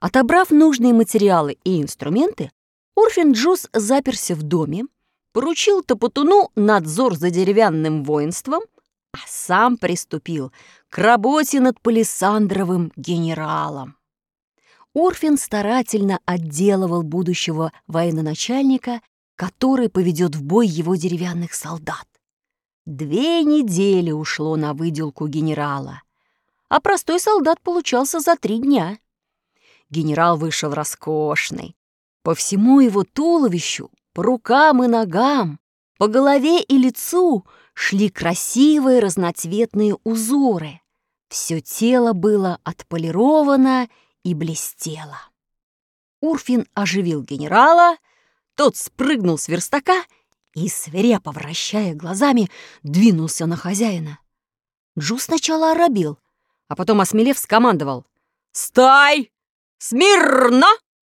Отобрав нужные материалы и инструменты, Урфин Джюс заперся в доме, поручил Топотуну надзор за деревянным воинством, а сам приступил к работе над палисандровым генералом. Урфин старательно отделывал будущего военачальника, который поведет в бой его деревянных солдат. 2 недели ушло на выделку генерала, а простой солдат получался за 3 дня. Генерал вышел роскошный. По всему его туловищу, по рукам и ногам, по голове и лицу шли красивые разноцветные узоры. Все тело было отполировано и блестело. Урфин оживил генерала, тот спрыгнул с верстака и, свирепо вращая глазами, двинулся на хозяина. Джюс сначала оробел, а потом, осмелев, скомандовал: «Стой! Смирно!»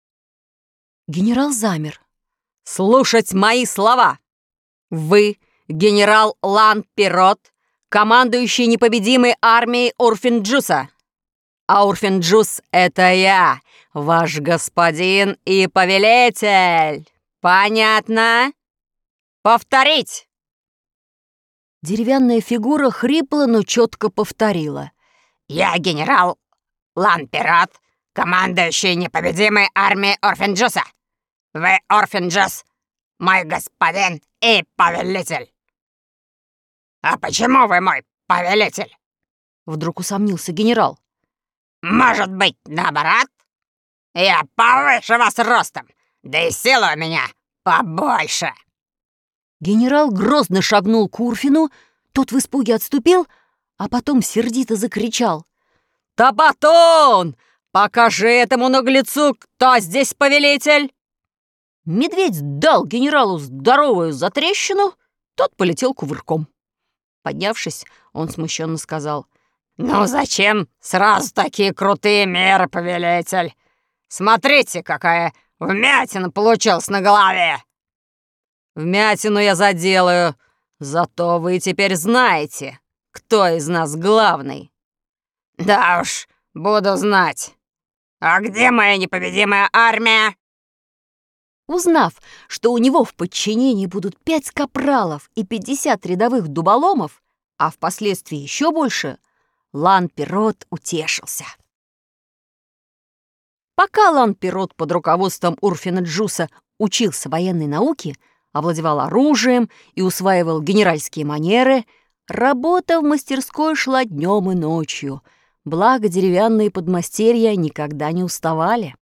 Генерал замер. «Слушать мои слова! Вы, генерал Лан-Пирот, командующий непобедимой армией Урфин-Джюса. А Урфин-Джюс — это я, ваш господин и повелитель. Понятно? Повторить!» Деревянная фигура хрипло, но четко повторила: «Я генерал Лан-Пирот, командующий непобедимой армией Урфин-Джюса. Вы, Урфин-Джюс, мой господин и повелитель». «А почему вы мой повелитель?» Вдруг усомнился генерал. «Может быть, наоборот? Я повыше вас ростом, да и сила у меня побольше». Генерал грозно шагнул к Урфину, тот в испуге отступил, а потом сердито закричал: «Топотун! Покажи этому наглецу, кто здесь повелитель!» Медведь дал генералу здоровую затрещину, тот полетел кувырком. Поднявшись, он смущенно сказал: «Ну зачем сразу такие крутые меры, повелитель? Смотрите, какая вмятина получилась на голове!» «Вмятину я заделаю, зато вы теперь знаете, кто из нас главный». «Да уж, буду знать. А где моя непобедимая армия?» Узнав, что у него в подчинении будут 5 капралов и 50 рядовых дуболомов, а впоследствии еще больше, Лан-Пирот утешился. Пока Лан-Пирот под руководством Урфина Джюса учился военной науке, овладевал оружием и усваивал генеральские манеры, работа в мастерской шла днем и ночью, благо деревянные подмастерья никогда не уставали.